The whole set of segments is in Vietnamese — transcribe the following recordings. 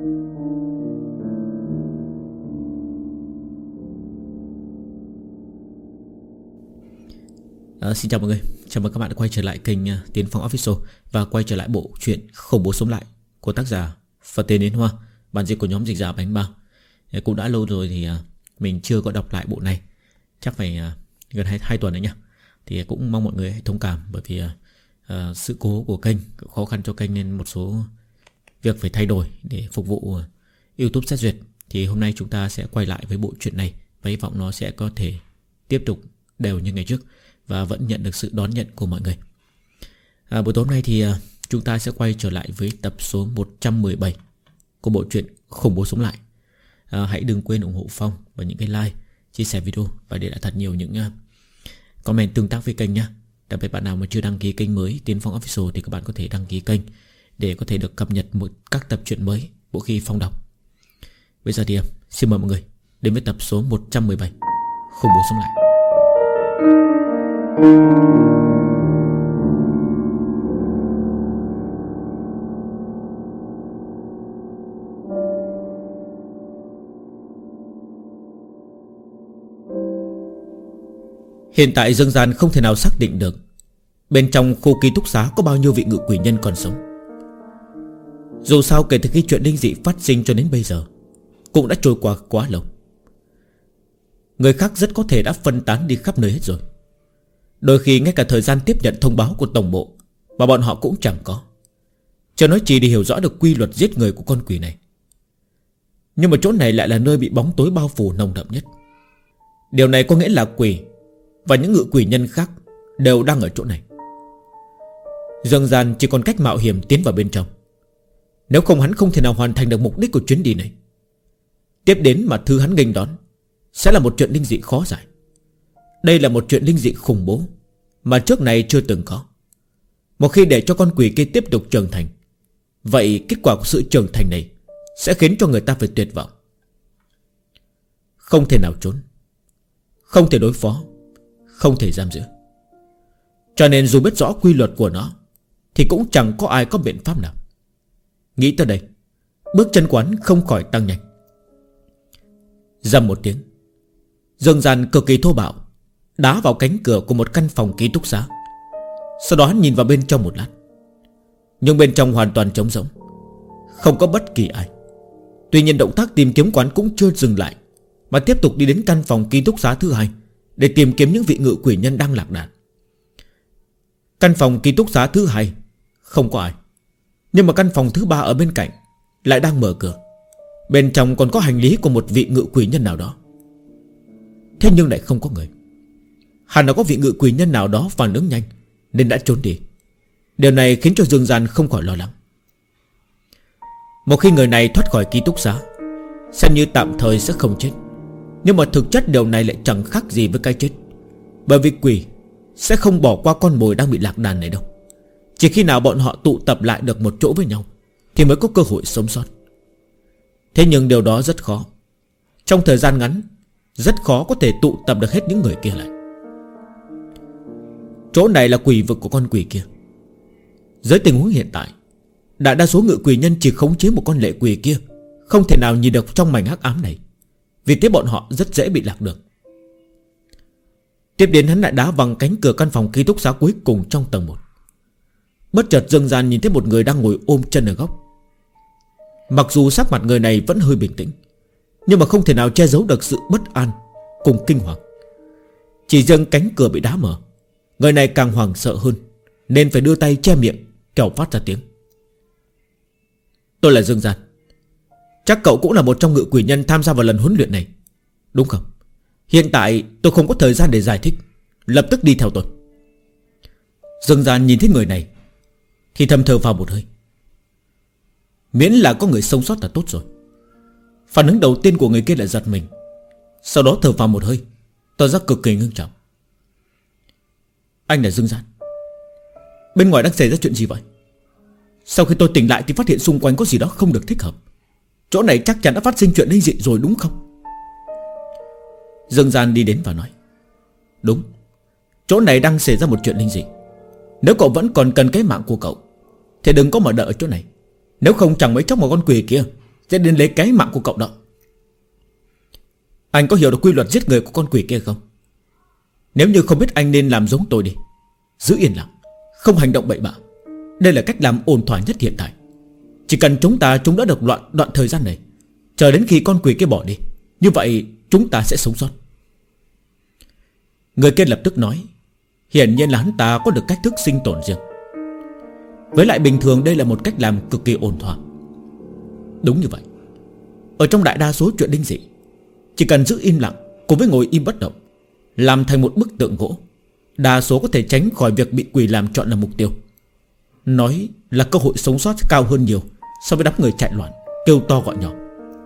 Xin chào mọi người, chào mừng các bạn đã quay trở lại kênh Tiến Phong Official và quay trở lại bộ truyện Khủng Bố Sống Lại của tác giả Phật Tên Đến Hoa, bản dịch của nhóm dịch giả Bánh Bao. Cũng đã lâu rồi thì mình chưa có đọc lại bộ này, chắc phải gần 2 tuần đấy nhá. Thì cũng mong mọi người hãy thông cảm, bởi vì sự cố của kênh, khó khăn cho kênh nên một số việc phải thay đổi để phục vụ YouTube xét duyệt. Thì hôm nay chúng ta sẽ quay lại với bộ truyện này và hy vọng nó sẽ có thể tiếp tục đều như ngày trước và vẫn nhận được sự đón nhận của mọi người. Buổi tối hôm nay thì chúng ta sẽ quay trở lại với tập số 117 của bộ truyện Khủng Bố Sống Lại. Hãy đừng quên ủng hộ Phong và những cái like, chia sẻ video và để lại thật nhiều những comment tương tác với kênh nhé. Đặc biệt bạn nào mà chưa đăng ký kênh mới Tiến Phong Official thì các bạn có thể đăng ký kênh để có thể được cập nhật các tập truyện mới mỗi khi Phong đọc. Bây giờ thì xin mời mọi người đến với tập số 117 Khủng Bố Sống Lại. Hiện tại dân gian không thể nào xác định được bên trong khu ký túc xá có bao nhiêu vị ngự quỷ nhân còn sống. Dù sao kể từ khi chuyện linh dị phát sinh cho đến bây giờ cũng đã trôi qua quá lâu. Người khác rất có thể đã phân tán đi khắp nơi hết rồi. Đôi khi ngay cả thời gian tiếp nhận thông báo của tổng bộ mà bọn họ cũng chẳng có, chưa nói chỉ để hiểu rõ được quy luật giết người của con quỷ này. Nhưng mà chỗ này lại là nơi bị bóng tối bao phủ nồng đậm nhất. Điều này có nghĩa là quỷ và những ngự quỷ nhân khác đều đang ở chỗ này. Dương Gian chỉ còn cách mạo hiểm tiến vào bên trong. Nếu không hắn không thể nào hoàn thành được mục đích của chuyến đi này. Tiếp đến mà thứ hắn nghênh đón sẽ là một chuyện linh dị khó giải. Đây là một chuyện linh dị khủng bố mà trước này chưa từng có. Một khi để cho con quỷ kia tiếp tục trưởng thành, vậy kết quả của sự trưởng thành này sẽ khiến cho người ta phải tuyệt vọng. Không thể nào trốn, không thể đối phó, không thể giam giữ. Cho nên dù biết rõ quy luật của nó thì cũng chẳng có ai có biện pháp nào. Nghĩ tới đây, bước chân quán không khỏi tăng nhanh. Rầm một tiếng, Dương Gian cực kỳ thô bạo đá vào cánh cửa của một căn phòng ký túc xá. Sau đó hắn nhìn vào bên trong một lát, nhưng bên trong hoàn toàn trống rỗng, không có bất kỳ ai. Tuy nhiên động tác tìm kiếm quán cũng chưa dừng lại, mà tiếp tục đi đến căn phòng ký túc xá thứ hai để tìm kiếm những vị ngự quỷ nhân đang lạc đàn. Căn phòng ký túc xá thứ hai không có ai, nhưng mà căn phòng thứ ba ở bên cạnh lại đang mở cửa. Bên trong còn có hành lý của một vị ngự quỷ nhân nào đó. Thế nhưng lại không có người. Hẳn là có vị ngự quỷ nhân nào đó phản ứng nhanh nên đã trốn đi. Điều này khiến cho Dương Gian không khỏi lo lắng. Một khi người này thoát khỏi ký túc xá, xem như tạm thời sẽ không chết, nhưng mà thực chất điều này lại chẳng khác gì với cái chết. Bởi vì quỷ sẽ không bỏ qua con mồi đang bị lạc đàn này đâu. Chỉ khi nào bọn họ tụ tập lại được một chỗ với nhau thì mới có cơ hội sống sót. Thế nhưng điều đó rất khó. Trong thời gian ngắn rất khó có thể tụ tập được hết những người kia lại. Chỗ này là quỷ vực của con quỷ kia. Dưới tình huống hiện tại, đại đa số ngự quỷ nhân chỉ khống chế một con lệ quỷ kia, không thể nào nhìn được trong mảnh hắc ám này. Vì thế bọn họ rất dễ bị lạc được. Tiếp đến hắn lại đá văng cánh cửa căn phòng ký túc xá cuối cùng trong tầng 1. Bất chợt Dương Gian nhìn thấy một người đang ngồi ôm chân ở góc. Mặc dù sắc mặt người này vẫn hơi bình tĩnh, nhưng mà không thể nào che giấu được sự bất an cùng kinh hoàng. Chỉ riêng cánh cửa bị đá mở, người này càng hoảng sợ hơn, nên phải đưa tay che miệng kẻo phát ra tiếng. Tôi là Dương Gian. Chắc cậu cũng là một trong ngự quỷ nhân tham gia vào lần huấn luyện này, đúng không? Hiện tại tôi không có thời gian để giải thích, lập tức đi theo tôi. Dương Gian nhìn thấy người này thì thầm thở vào một hơi. Miễn là có người sống sót là tốt rồi. Phản ứng đầu tiên của người kia là giật mình, sau đó thở vào một hơi, tỏ ra cực kỳ ngưng trọng. Anh là Dương Gian. Bên ngoài đang xảy ra chuyện gì vậy? Sau khi tôi tỉnh lại thì phát hiện xung quanh có gì đó không được thích hợp. Chỗ này chắc chắn đã phát sinh chuyện linh dị rồi đúng không? Dương Gian đi đến và nói. Đúng, chỗ này đang xảy ra một chuyện linh dị. Nếu cậu vẫn còn cần cái mạng của cậu thì đừng có mà đợi ở chỗ này. Nếu không chẳng mấy chốc một con quỷ kia sẽ đến lấy cái mạng của cậu đó. Anh có hiểu được quy luật giết người của con quỷ kia không? Nếu như không biết, anh nên làm giống tôi đi. Giữ yên lặng, không hành động bậy bạ. Đây là cách làm ổn thỏa nhất hiện tại. Chỉ cần chúng ta chống đỡ được đoạn thời gian này, chờ đến khi con quỷ kia bỏ đi, như vậy chúng ta sẽ sống sót. Người kia lập tức nói. Hiển nhiên là hắn ta có được cách thức sinh tồn riêng. Với lại bình thường đây là một cách làm cực kỳ ổn thỏa. Đúng như vậy. Ở trong đại đa số chuyện linh dị, chỉ cần giữ im lặng cùng với ngồi im bất động, làm thành một bức tượng gỗ, đa số có thể tránh khỏi việc bị quỷ làm chọn làm mục tiêu. Nói là cơ hội sống sót cao hơn nhiều so với đám người chạy loạn, kêu to gọi nhỏ.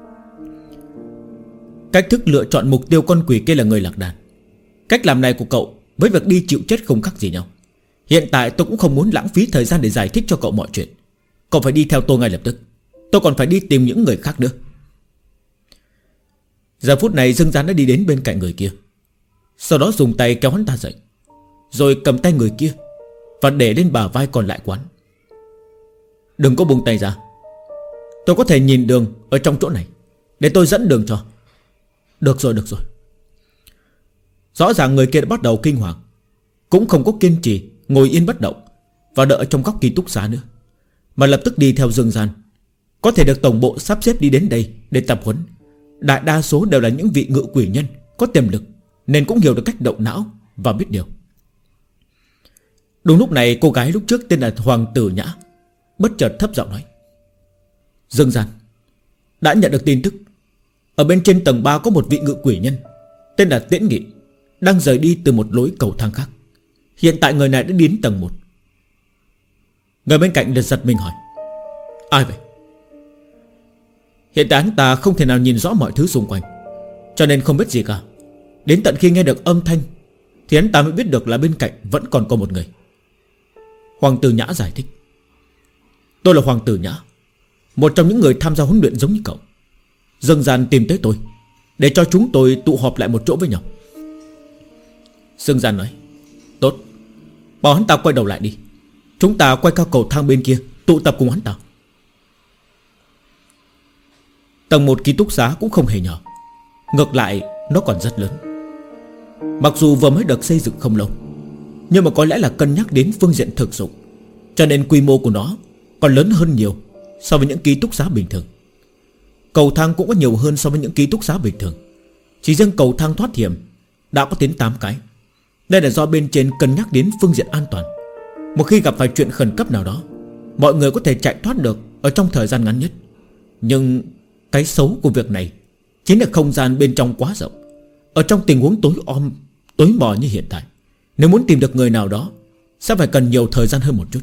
Cách thức lựa chọn mục tiêu con quỷ kia là người lạc đàn. Cách làm này của cậu với việc đi chịu chết không khác gì nhau. Hiện tại tôi cũng không muốn lãng phí thời gian để giải thích cho cậu mọi chuyện. Cậu phải đi theo tôi ngay lập tức. Tôi còn phải đi tìm những người khác nữa. Giờ phút này Dương Gián đã đi đến bên cạnh người kia, sau đó dùng tay kéo hắn ta dậy, rồi cầm tay người kia và để lên bả vai còn lại của hắn. Đừng có buông tay ra. Tôi có thể nhìn đường ở trong chỗ này, để tôi dẫn đường cho. Được rồi. Rõ ràng người kia đã bắt đầu kinh hoàng, cũng không có kiên trì ngồi yên bất động và đợi trong góc ký túc xá nữa, mà lập tức đi theo Dương Gian. Có thể được tổng bộ sắp xếp đi đến đây để tập huấn. Đại đa số đều là những vị ngự quỷ nhân có tiềm lực, nên cũng hiểu được cách động não và biết điều. Đúng lúc này, cô gái lúc trước tên là Hoàng Tử Nhã bất chợt thấp giọng nói. Dương Gian, đã nhận được tin tức, ở bên trên tầng 3 có một vị ngự quỷ nhân tên là Tiễn Nghị, đang rời đi từ một lối cầu thang khác. Hiện tại người này đã đến tầng 1. Người bên cạnh liền giật mình hỏi. Ai vậy? Hiện tại hắn ta không thể nào nhìn rõ mọi thứ xung quanh, cho nên không biết gì cả. Đến tận khi nghe được âm thanh thì hắn ta mới biết được là bên cạnh vẫn còn có một người. Hoàng Tử Nhã giải thích. Tôi là Hoàng Tử Nhã, một trong những người tham gia huấn luyện giống như cậu. Dương Gian tìm tới tôi để cho chúng tôi tụ họp lại một chỗ với nhau. Dương Gian nói. Tốt, bảo hắn ta quay đầu lại đi. Chúng ta quay cao cầu thang bên kia, tụ tập cùng hắn ta. Tầng 1 ký túc xá cũng không hề nhỏ, ngược lại nó còn rất lớn. Mặc dù vừa mới được xây dựng không lâu, nhưng mà có lẽ là cân nhắc đến phương diện thực dụng, cho nên quy mô của nó còn lớn hơn nhiều so với những ký túc xá bình thường. Cầu thang cũng có nhiều hơn so với những ký túc xá bình thường. Chỉ riêng cầu thang thoát hiểm đã có đến 8 cái. Đây là do bên trên cân nhắc đến phương diện an toàn. Một khi gặp phải chuyện khẩn cấp nào đó, mọi người có thể chạy thoát được ở trong thời gian ngắn nhất. Nhưng cái xấu của việc này chính là không gian bên trong quá rộng. Ở trong tình huống tối mò như hiện tại, nếu muốn tìm được người nào đó sẽ phải cần nhiều thời gian hơn một chút.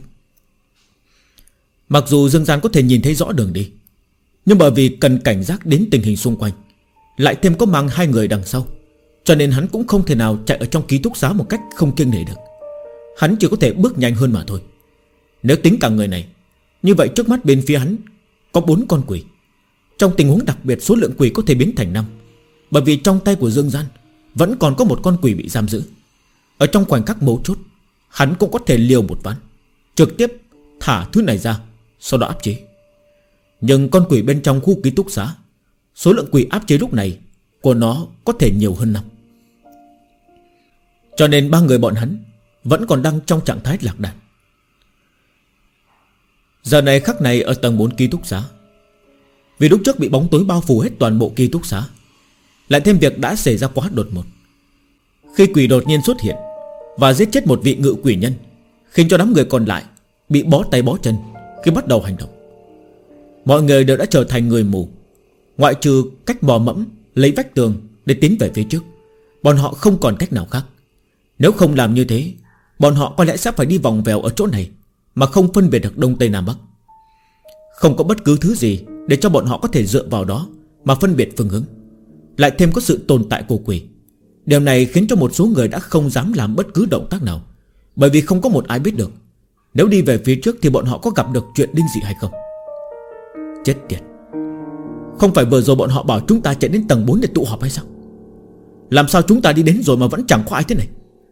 Mặc dù Dương Gian có thể nhìn thấy rõ đường đi, nhưng bởi vì cần cảnh giác đến tình hình xung quanh, lại thêm có mang 2 người đằng sau, cho nên hắn cũng không thể nào chạy ở trong ký túc xá một cách không kiêng nể được. Hắn chỉ có thể bước nhanh hơn mà thôi. Nếu tính cả người này, như vậy trước mắt bên phía hắn có 4 con quỷ. Trong tình huống đặc biệt, số lượng quỷ có thể biến thành 5, bởi vì trong tay của Dương Gian vẫn còn có một con quỷ bị giam giữ. Ở trong khoảnh khắc mấu chốt, hắn cũng có thể liều một ván, trực tiếp thả thứ này ra, sau đó áp chế. Nhưng con quỷ bên trong khu ký túc xá, số lượng quỷ áp chế lúc này của nó có thể nhiều hơn 5. Cho nên 3 người bọn hắn vẫn còn đang trong trạng thái lạc đàn. Giờ này khắc này ở tầng 4 ký túc xá, vì lúc trước bị bóng tối bao phủ hết toàn bộ ký túc xá, lại thêm việc đã xảy ra quá đột ngột. Khi quỷ đột nhiên xuất hiện và giết chết một vị ngự quỷ nhân, khiến cho đám người còn lại bị bó tay bó chân khi bắt đầu hành động. Mọi người đều đã trở thành người mù, ngoại trừ cách bò mẫm lấy vách tường để tiến về phía trước. Bọn họ không còn cách nào khác. Nếu không làm như thế, bọn họ có lẽ sẽ phải đi vòng vèo ở chỗ này mà không phân biệt được Đông Tây Nam Bắc. Không có bất cứ thứ gì để cho bọn họ có thể dựa vào đó mà phân biệt phương hướng. Lại thêm có sự tồn tại của quỷ. Điều này khiến cho một số người đã không dám làm bất cứ động tác nào, bởi vì không có một ai biết được nếu đi về phía trước thì bọn họ có gặp được chuyện linh dị hay không. Chết tiệt, không phải vừa rồi bọn họ bảo chúng ta chạy đến tầng 4 để tụ họp hay sao? Làm sao chúng ta đi đến rồi mà vẫn chẳng có ai thế này?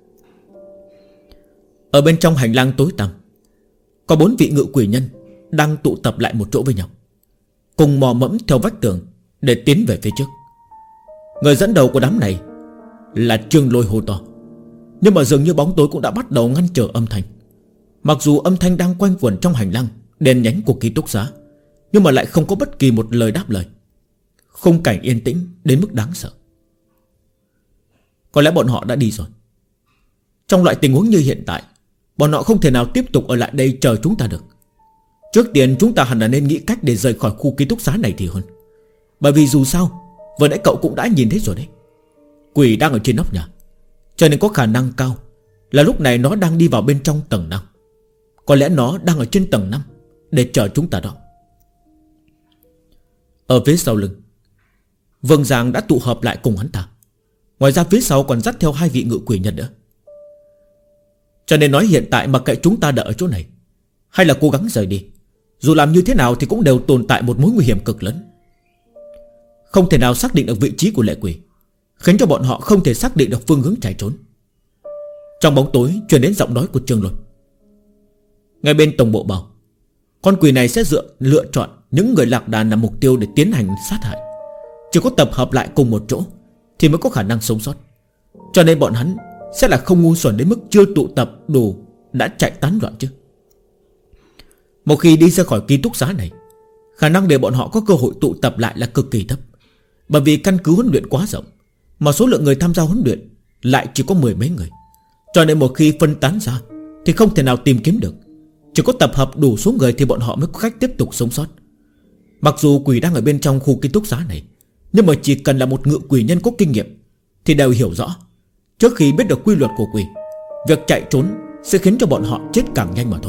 Ở bên trong hành lang tối tăm, có 4 vị ngự quỷ nhân đang tụ tập lại một chỗ với nhau. cùng mò mẫm theo vách tường để tiến về phía trước. Người dẫn đầu của đám này là Trương Lôi hô to. Nhưng mà dường như bóng tối cũng đã bắt đầu ngăn trở âm thanh. Mặc dù âm thanh đang quanh quẩn trong hành lang đèn nhánh của ký túc xá, nhưng mà lại không có bất kỳ một lời đáp lời. Khung cảnh yên tĩnh đến mức đáng sợ. Có lẽ bọn họ đã đi rồi. Trong loại tình huống như hiện tại, bọn họ không thể nào tiếp tục ở lại đây chờ chúng ta được. Trước tiên chúng ta hẳn là nên nghĩ cách để rời khỏi khu ký túc xá này thì hơn. Bởi vì dù sao, vừa nãy cậu cũng đã nhìn thấy rồi đấy. Quỷ đang ở trên nóc nhà, cho nên có khả năng cao là lúc này nó đang đi vào bên trong tầng 5. Có lẽ nó đang ở trên tầng 5 để chờ chúng ta đó. Ở phía sau lưng, Vương Giang đã tụ hợp lại cùng hắn ta. Ngoài ra phía sau còn dắt theo 2 vị ngự quỷ nhân nữa. Cho nên nói hiện tại mặc kệ chúng ta đợi ở chỗ này hay là cố gắng rời đi, dù làm như thế nào thì cũng đều tồn tại một mối nguy hiểm cực lớn. Không thể nào xác định được vị trí của lệ quỷ, khiến cho bọn họ không thể xác định được phương hướng chạy trốn. Trong bóng tối truyền đến giọng nói của Trương Lôi. Ngay bên tổng bộ bảo, con quỷ này sẽ lựa chọn những người lạc đàn làm mục tiêu để tiến hành sát hại. Chỉ có tập hợp lại cùng một chỗ thì mới có khả năng sống sót. Cho nên bọn hắn sẽ là không ngu xuẩn đến mức chưa tụ tập đủ đã chạy tán loạn chứ. Một khi đi ra khỏi ký túc xá này, khả năng để bọn họ có cơ hội tụ tập lại là cực kỳ thấp. Bởi vì căn cứ huấn luyện quá rộng, mà số lượng người tham gia huấn luyện lại chỉ có 10 mấy người. Cho nên một khi phân tán ra thì không thể nào tìm kiếm được. Chỉ có tập hợp đủ số người thì bọn họ mới có cách tiếp tục sống sót. Mặc dù quỷ đang ở bên trong khu ký túc xá này, nhưng mà chỉ cần là một ngự quỷ nhân có kinh nghiệm thì đều hiểu rõ, trước khi biết được quy luật của quỷ, việc chạy trốn sẽ khiến cho bọn họ chết càng nhanh mà thôi.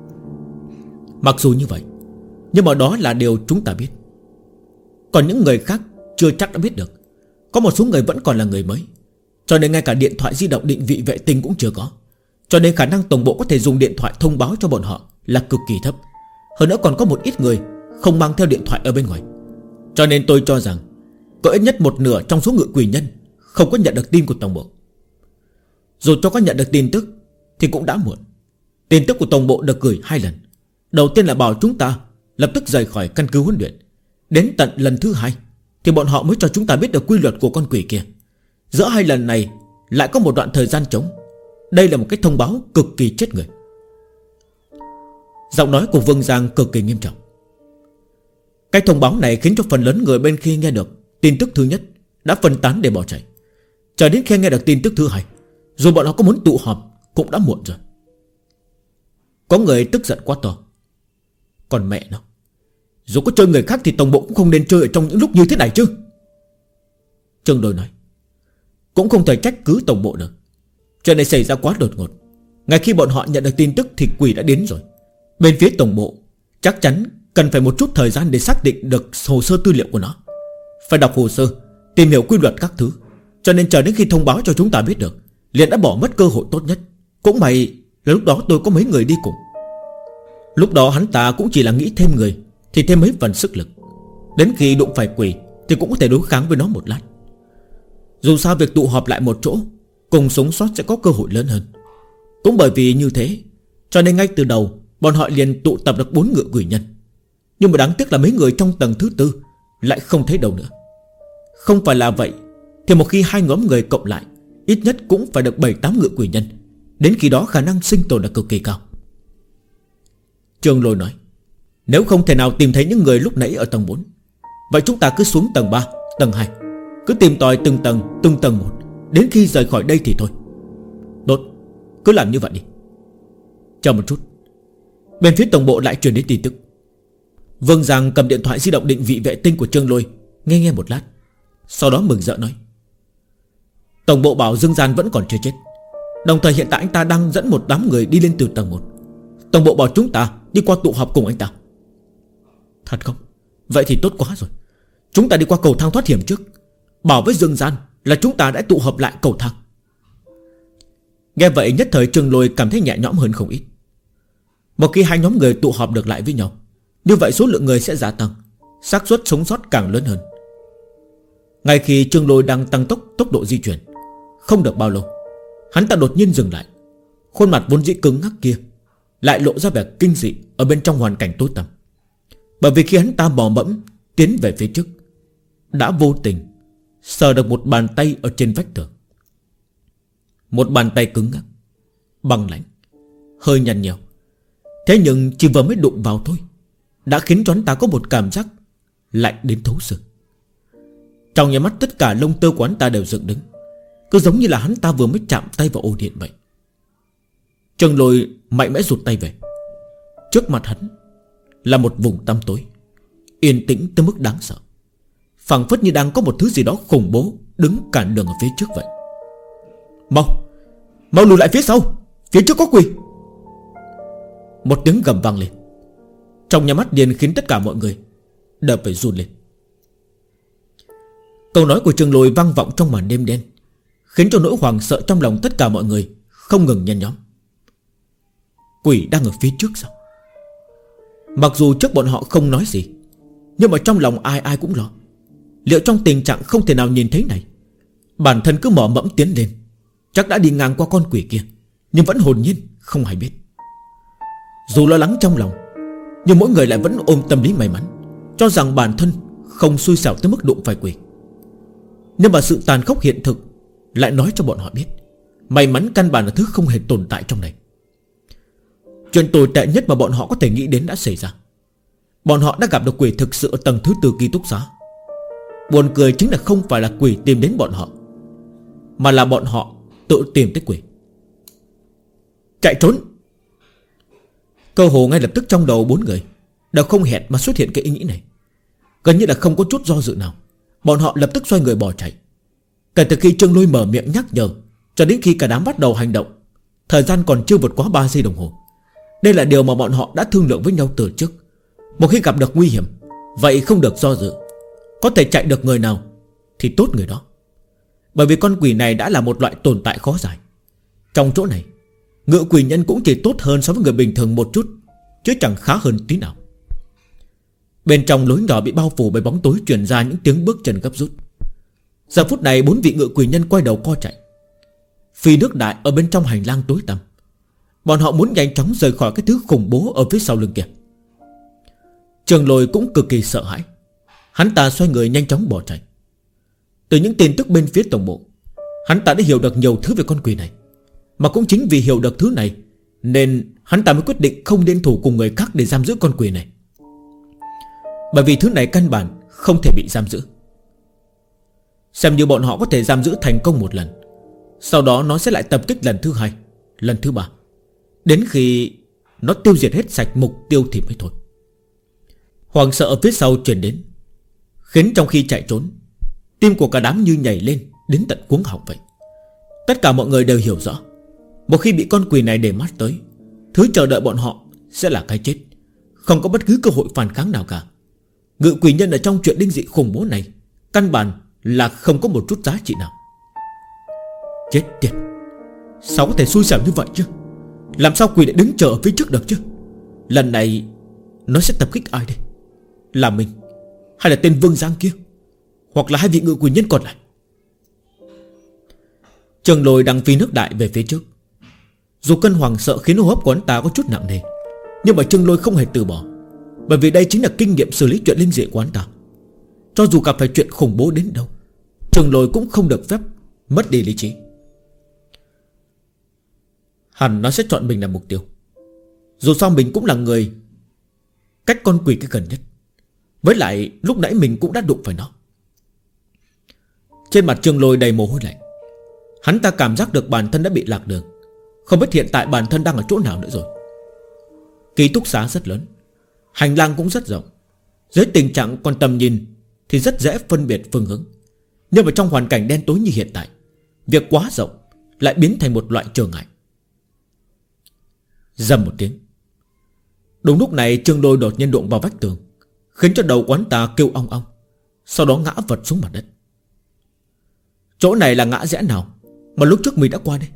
Mặc dù như vậy, nhưng mà đó là điều chúng ta biết. Còn những người khác chưa chắc đã biết được. Có một số người vẫn còn là người mới, cho nên ngay cả điện thoại di động định vị vệ tinh cũng chưa có. Cho nên khả năng tổng bộ có thể dùng điện thoại thông báo cho bọn họ là cực kỳ thấp. Hơn nữa còn có một ít người không mang theo điện thoại ở bên ngoài. Cho nên tôi cho rằng có ít nhất một nửa trong số ngự quỷ nhân không có nhận được tin của tổng bộ. Dù cho có nhận được tin tức thì cũng đã muộn. Tin tức của tổng bộ được gửi 2 lần. Đầu tiên là bảo chúng ta lập tức rời khỏi căn cứ huấn luyện. Đến tận lần thứ 2 thì bọn họ mới cho chúng ta biết được quy luật của con quỷ kia. Giữa 2 lần này lại có một đoạn thời gian trống. Đây là một cái thông báo cực kỳ chết người. Giọng nói của Vương Giang cực kỳ nghiêm trọng. Cái thông báo này khiến cho phần lớn người bên khi nghe được tin tức thứ nhất đã phân tán để bỏ chạy. Chờ đến khi nghe được tin tức thứ 2, dù bọn họ có muốn tụ họp cũng đã muộn rồi. Có người tức giận quá to. Còn mẹ nó, dù có chơi người khác thì tổng bộ cũng không nên chơi ở trong những lúc như thế này chứ. Trương Đôi nói, cũng không thể trách cứ tổng bộ được. Chuyện này xảy ra quá đột ngột. Ngay khi bọn họ nhận được tin tức thì quỷ đã đến rồi. Bên phía tổng bộ chắc chắn cần phải một chút thời gian để xác định được hồ sơ tư liệu của nó. Phải đọc hồ sơ, tìm hiểu quy luật các thứ. Cho nên chờ đến khi thông báo cho chúng ta biết được, liền đã bỏ mất cơ hội tốt nhất. Cũng may là lúc đó tôi có mấy người đi cùng. Lúc đó hắn ta cũng chỉ là nghĩ thêm người thì thêm mấy phần sức lực. Đến khi đụng phải quỷ thì cũng có thể đối kháng với nó một lát. Dù sao việc tụ họp lại một chỗ cùng sống sót sẽ có cơ hội lớn hơn. Cũng bởi vì như thế, cho nên ngay từ đầu bọn họ liền tụ tập được 4 ngự quỷ nhân. Nhưng mà đáng tiếc là mấy người trong tầng thứ 4 lại không thấy đâu nữa. Không phải là vậy thì một khi 2 nhóm người cộng lại, ít nhất cũng phải được 7-8 ngự quỷ nhân. Đến khi đó khả năng sinh tồn là cực kỳ cao. Trương Lôi nói, nếu không thể nào tìm thấy những người lúc nãy ở tầng 4, vậy chúng ta cứ xuống tầng 3, tầng 2, cứ tìm tòi từng tầng một, đến khi rời khỏi đây thì thôi. Tốt, cứ làm như vậy đi. Chờ một chút. Bên phía tổng bộ lại truyền đến tin tức. Vương Giang cầm điện thoại di động định vị vệ tinh của Trương Lôi, nghe một lát, sau đó mừng rỡ nói, tổng bộ bảo Dương Gian vẫn còn chưa chết. Đồng thời hiện tại anh ta đang dẫn một đám người đi lên từ tầng 1. Tổng bộ bảo chúng ta đi qua tụ họp cùng anh ta. Thật không? Vậy thì tốt quá rồi. Chúng ta đi qua cầu thang thoát hiểm trước, bảo với Dương Gian là chúng ta đã tụ họp lại cầu thang. Nghe vậy nhất thời Trương Lôi cảm thấy nhẹ nhõm hơn không ít. Một khi 2 nhóm người tụ họp được lại với nhau, như vậy số lượng người sẽ gia tăng, xác suất sống sót càng lớn hơn. Ngay khi Trương Lôi đang tăng tốc độ di chuyển, không được bao lâu, hắn ta đột nhiên dừng lại. Khuôn mặt vốn dĩ cứng ngắc kia lại lộ ra vẻ kinh dị ở bên trong hoàn cảnh tối tăm. Bởi vì khi hắn ta mò mẫm tiến về phía trước, đã vô tình sờ được một bàn tay ở trên vách tường. Một bàn tay cứng ngắc, băng lãnh, hơi nhăn nhèo. Thế nhưng chỉ vừa mới đụng vào thôi đã khiến cho hắn ta có một cảm giác lạnh đến thấu xương. Trong nháy mắt tất cả lông tơ của hắn ta đều dựng đứng, cứ giống như là hắn ta vừa mới chạm tay vào ổ điện vậy. Trương Lôi mạnh mẽ rụt tay về. Trước mặt hắn là một vùng tăm tối, yên tĩnh tới mức đáng sợ, phảng phất như đang có một thứ gì đó khủng bố đứng cản đường ở phía trước vậy. Mau lùi lại phía sau, phía trước có quỷ. Một tiếng gầm vang lên, trong nháy mắt liền khiến tất cả mọi người đều phải run lên. Câu nói của Trương Lôi vang vọng trong màn đêm đen, khiến cho nỗi hoảng sợ trong lòng tất cả mọi người không ngừng nhen nhóm. Quỷ đang ở phía trước sao? Mặc dù trước bọn họ không nói gì, nhưng mà trong lòng ai ai cũng lo. Liệu trong tình trạng không thể nào nhìn thấy này, bản thân cứ mò mẫm tiến lên, chắc đã đi ngang qua con quỷ kia, nhưng vẫn hồn nhiên không hay biết. Dù lo lắng trong lòng, nhưng mỗi người lại vẫn ôm tâm lý may mắn, cho rằng bản thân không xui xẻo tới mức đụng phải quỷ. Nhưng mà sự tàn khốc hiện thực lại nói cho bọn họ biết, may mắn căn bản là thứ không hề tồn tại trong này. Chuyện tồi tệ nhất mà bọn họ có thể nghĩ đến đã xảy ra. Bọn họ đã gặp được quỷ thực sự ở tầng thứ 4 ký túc xá. Buồn cười chính là không phải là quỷ tìm đến bọn họ, mà là bọn họ tự tìm tới quỷ. Chạy trốn. Cơ hồ ngay lập tức trong đầu 4 người đều không hẹn mà xuất hiện cái ý nghĩ này. Gần như là không có chút do dự nào, bọn họ lập tức xoay người bỏ chạy. Kể từ khi Trương Lôi mở miệng nhắc nhở cho đến khi cả đám bắt đầu hành động, thời gian còn chưa vượt quá 3 giây đồng hồ. Đây là điều mà bọn họ đã thương lượng với nhau từ trước. Một khi gặp được nguy hiểm, vậy không được do dự, có thể chạy được người nào thì tốt người đó. Bởi vì con quỷ này đã là một loại tồn tại khó giải. Trong chỗ này, ngự quỷ nhân cũng chỉ tốt hơn so với người bình thường một chút, chứ chẳng khá hơn tí nào. Bên trong lối nhỏ bị bao phủ bởi bóng tối truyền ra những tiếng bước chân gấp rút. Giờ phút này 4 vị ngự quỷ nhân quay đầu co chạy. Phi nước đại ở bên trong hành lang tối tăm. Bọn họ muốn nhanh chóng rời khỏi cái thứ khủng bố ở phía sau lưng kia. Trương Lôi cũng cực kỳ sợ hãi. Hắn ta xoay người nhanh chóng bỏ chạy. Từ những tin tức bên phía tổng bộ, hắn ta đã hiểu được nhiều thứ về con quỷ này. Mà cũng chính vì hiểu được thứ này nên hắn ta mới quyết định không liên thủ cùng người khác để giam giữ con quỷ này. Bởi vì thứ này căn bản không thể bị giam giữ. Xem như bọn họ có thể giam giữ thành công một lần, sau đó nó sẽ lại tập kích lần thứ 2, lần thứ 3, đến khi nó tiêu diệt hết sạch mục tiêu thì mới thôi. Hoàng sợ ở phía sau truyền đến, khiến trong khi chạy trốn, tim của cả đám như nhảy lên đến tận cuống họng vậy. Tất cả mọi người đều hiểu rõ, một khi bị con quỷ này để mắt tới, thứ chờ đợi bọn họ sẽ là cái chết, không có bất cứ cơ hội phản kháng nào cả. Ngự quỷ nhân ở trong chuyện linh dị khủng bố này căn bản là không có một chút giá trị nào. Chết tiệt, sao có thể xui xẻo như vậy chứ? Làm sao quỷ lại đứng chờ ở phía trước được chứ? Lần này nó sẽ tập kích ai đây? Là mình, hay là tên Vương Giang kia, hoặc là 2 vị ngự quỷ nhân còn lại? Trương Lôi đang phi nước đại về phía trước. Dù cơn hoàng sợ khiến hô hấp của hắn ta có chút nặng nề, nhưng mà Trương Lôi không hề từ bỏ. Bởi vì đây chính là kinh nghiệm xử lý chuyện linh dị của hắn ta. Cho dù gặp phải chuyện khủng bố đến đâu, Trương Lôi cũng không được phép mất đi lý trí. Hẳn nó sẽ chọn mình làm mục tiêu. Dù sao mình cũng là người cách con quỷ cái gần nhất. Với lại lúc nãy mình cũng đã đụng phải nó. Trên mặt Trương Lôi đầy mồ hôi lạnh. Hắn ta cảm giác được bản thân đã bị lạc đường, không biết hiện tại bản thân đang ở chỗ nào nữa rồi. Ký túc xá rất lớn, hành lang cũng rất rộng. Dưới tình trạng còn tầm nhìn thì rất dễ phân biệt phương hướng. Nhưng mà trong hoàn cảnh đen tối như hiện tại, việc quá rộng lại biến thành một loại trở ngại. Rầm một tiếng. Đúng lúc này Trương Lôi đột nhiên đụng vào vách tường, khiến cho đầu quán ta kêu ong ong, sau đó ngã vật xuống mặt đất. Chỗ này là ngã rẽ nào mà lúc trước mình đã qua đây?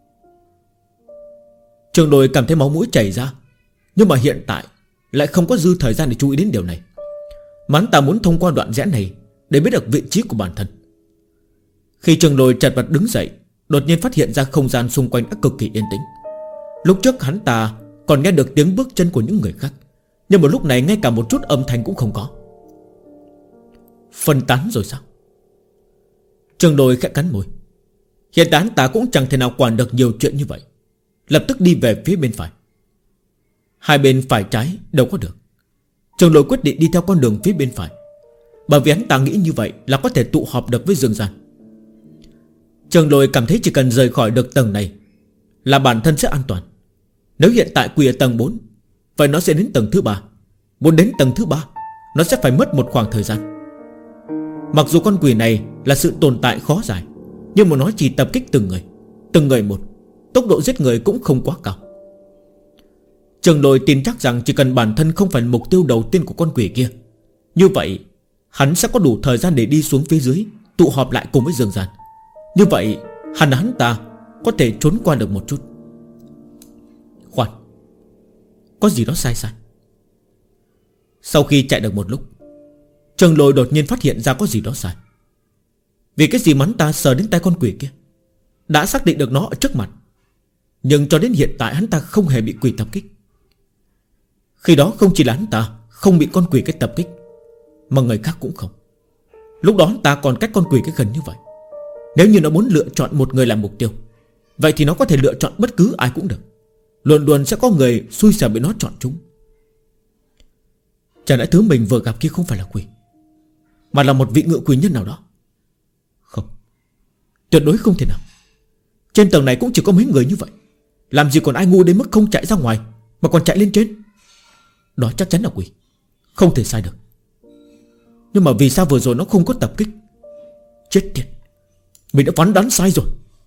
Trương Lôi cảm thấy máu mũi chảy ra, nhưng mà hiện tại lại không có dư thời gian để chú ý đến điều này. Mà hắn ta muốn thông qua đoạn rẽ này để biết được vị trí của bản thân. Khi Trương Lôi chật vật đứng dậy, đột nhiên phát hiện ra không gian xung quanh đã cực kỳ yên tĩnh. Lúc trước hắn ta còn nghe được tiếng bước chân của những người khác, nhưng mà lúc này ngay cả một chút âm thanh cũng không có. Phân tán rồi sao? Trường Lôi khẽ cắn môi. Hiện tại hắn ta cũng chẳng thể nào quản được nhiều chuyện như vậy. Lập tức đi về phía bên phải. Hai bên phải trái đâu có được. Trường Lôi quyết định đi theo con đường phía bên phải, bởi vì hắn ta nghĩ như vậy là có thể tụ họp được với Dương Gian. Trường Lôi cảm thấy chỉ cần rời khỏi được tầng này là bản thân sẽ an toàn. Nếu hiện tại quỷ ở tầng 4, vậy nó sẽ đến tầng thứ 3. Muốn đến tầng thứ 3, nó sẽ phải mất một khoảng thời gian. Mặc dù con quỷ này là sự tồn tại khó giải, nhưng mà nó chỉ tập kích từng người một. Tốc độ giết người cũng không quá cao. Trường Lôi tin chắc rằng chỉ cần bản thân không phải mục tiêu đầu tiên của con quỷ kia, như vậy hắn sẽ có đủ thời gian để đi xuống phía dưới, tụ họp lại cùng với Dương Gian. Như vậy hắn ta có thể trốn qua được một chút. Khoan, có gì đó sai. Sau khi chạy được một lúc, Trường Lôi đột nhiên phát hiện ra có gì đó sai. Vì cái gì mà hắn ta sờ đến tay con quỷ kia, đã xác định được nó ở trước mặt, nhưng cho đến hiện tại hắn ta không hề bị quỷ tập kích. Khi đó không chỉ là hắn ta không bị con quỷ cái tập kích, mà người khác cũng không. Lúc đó hắn ta còn cách con quỷ cái gần như vậy. Nếu như nó muốn lựa chọn một người làm mục tiêu, vậy thì nó có thể lựa chọn bất cứ ai cũng được. Luôn luôn sẽ có người xui xẻo bị nó chọn chúng. Chẳng lẽ thứ mình vừa gặp kia không phải là quỷ, mà là một vị ngự quỷ nhân nào đó? Không, tuyệt đối không thể nào. Trên tầng này cũng chỉ có mấy người như vậy, làm gì còn ai ngu đến mức không chạy ra ngoài mà còn chạy lên trên. Đó chắc chắn là quỷ, không thể sai được. Nhưng mà vì sao vừa rồi nó không có tập kích? Chết tiệt, mình đã phán đoán sai rồi.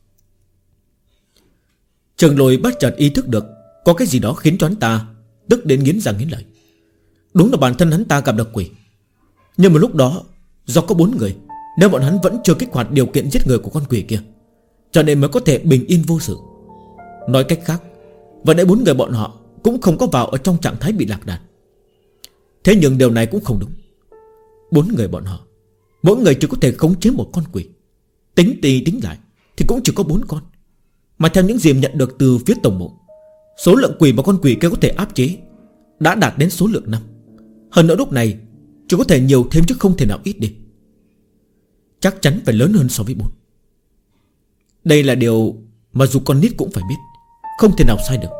Trường Lôi bất chợt ý thức được có cái gì đó khiến cho hắn ta tức đến nghiến răng nghiến lợi. Đúng là bản thân hắn ta gặp được quỷ, nhưng mà lúc đó do có 4 người, nếu bọn hắn vẫn chưa kích hoạt điều kiện giết người của con quỷ kia, cho nên mới có thể bình yên vô sự. Nói cách khác, vừa nãy 4 người bọn họ cũng không có vào ở trong trạng thái bị lạc đàn. Thế nhưng điều này cũng không đúng. 4 người bọn họ, mỗi người chỉ có thể khống chế một con quỷ. Tính đi tính lại thì cũng chỉ có 4 con. Mà theo những gì nhận được từ phía tổng bộ, số lượng quỷ mà con quỷ kia có thể áp chế đã đạt đến số lượng 5. Hơn nữa lúc này chỉ có thể nhiều thêm chứ không thể nào ít đi. Chắc chắn phải lớn hơn so với 4. Đây là điều mà dù con nít cũng phải biết, không thể nào sai được.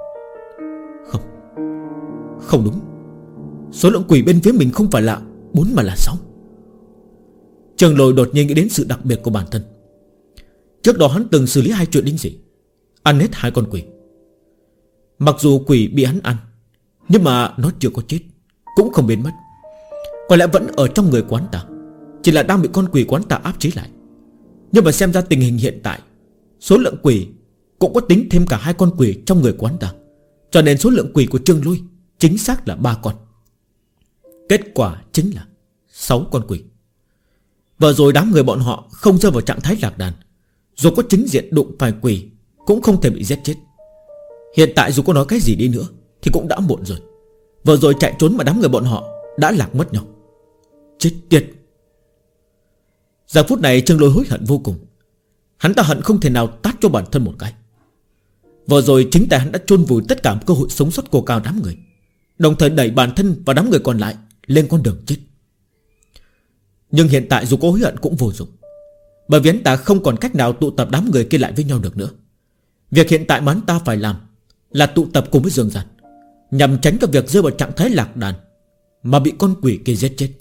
Không đúng. Số lượng quỷ bên phía mình không phải là 4 mà là 6. Trường Lôi đột nhiên nghĩ đến sự đặc biệt của bản thân. Trước đó hắn từng xử lý 2 chuyện đinh dị, ăn hết 2 con quỷ. Mặc dù quỷ bị hắn ăn, nhưng mà nó chưa có chết, cũng không biến mất. Có lẽ vẫn ở trong người quán ta, chỉ là đang bị con quỷ quán ta áp chế lại. Nhưng mà xem ra tình hình hiện tại, số lượng quỷ cũng có tính thêm cả 2 con quỷ trong người quán ta, cho nên số lượng quỷ của Trường Lôi chính xác là 3 con. Kết quả chính là 6 con quỷ. Vừa rồi đám người bọn họ không rơi vào trạng thái lạc đàn, dù có chính diện đụng phải quỷ cũng không thể bị giết chết. Hiện tại dù có nói cái gì đi nữa thì cũng đã muộn rồi. Vừa rồi chạy trốn mà đám người bọn họ đã lạc mất nhau. Chết tiệt. Giờ phút này Trường Lôi hối hận vô cùng. Hắn ta hận không thể nào tát cho bản thân một cái. Vừa rồi chính tại hắn đã chôn vùi tất cả cơ hội sống sót của cả đám người, đồng thời đẩy bản thân và đám người còn lại lên con đường chết. Nhưng hiện tại dù có hối hận cũng vô dụng, bởi vì hắn ta không còn cách nào tụ tập đám người kia lại với nhau được nữa. Việc hiện tại mà hắn ta phải làm là tụ tập cùng với Dương Gian, nhằm tránh cho việc rơi vào trạng thái lạc đàn mà bị con quỷ kia giết chết.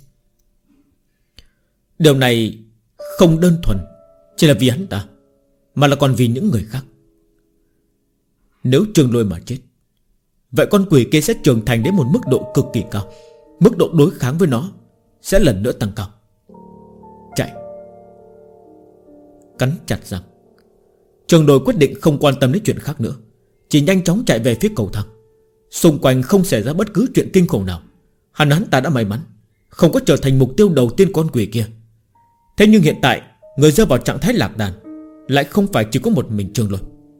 Điều này không đơn thuần chỉ là vì hắn ta, mà là còn vì những người khác. Nếu Trường Lôi mà chết, vậy con quỷ kia sẽ trưởng thành đến một mức độ cực kỳ cao, mức độ đối kháng với nó sẽ lần nữa tăng cao. Chạy. Cắn chặt răng, Trường Lôi quyết định không quan tâm đến chuyện khác nữa, chỉ nhanh chóng chạy về phía cầu thang. Xung quanh không xảy ra bất cứ chuyện kinh khủng nào. Hắn ta đã may mắn không có trở thành mục tiêu đầu tiên con quỷ kia. Thế nhưng hiện tại người rơi vào trạng thái lạc đàn lại không phải chỉ có một mình Trường Lôi.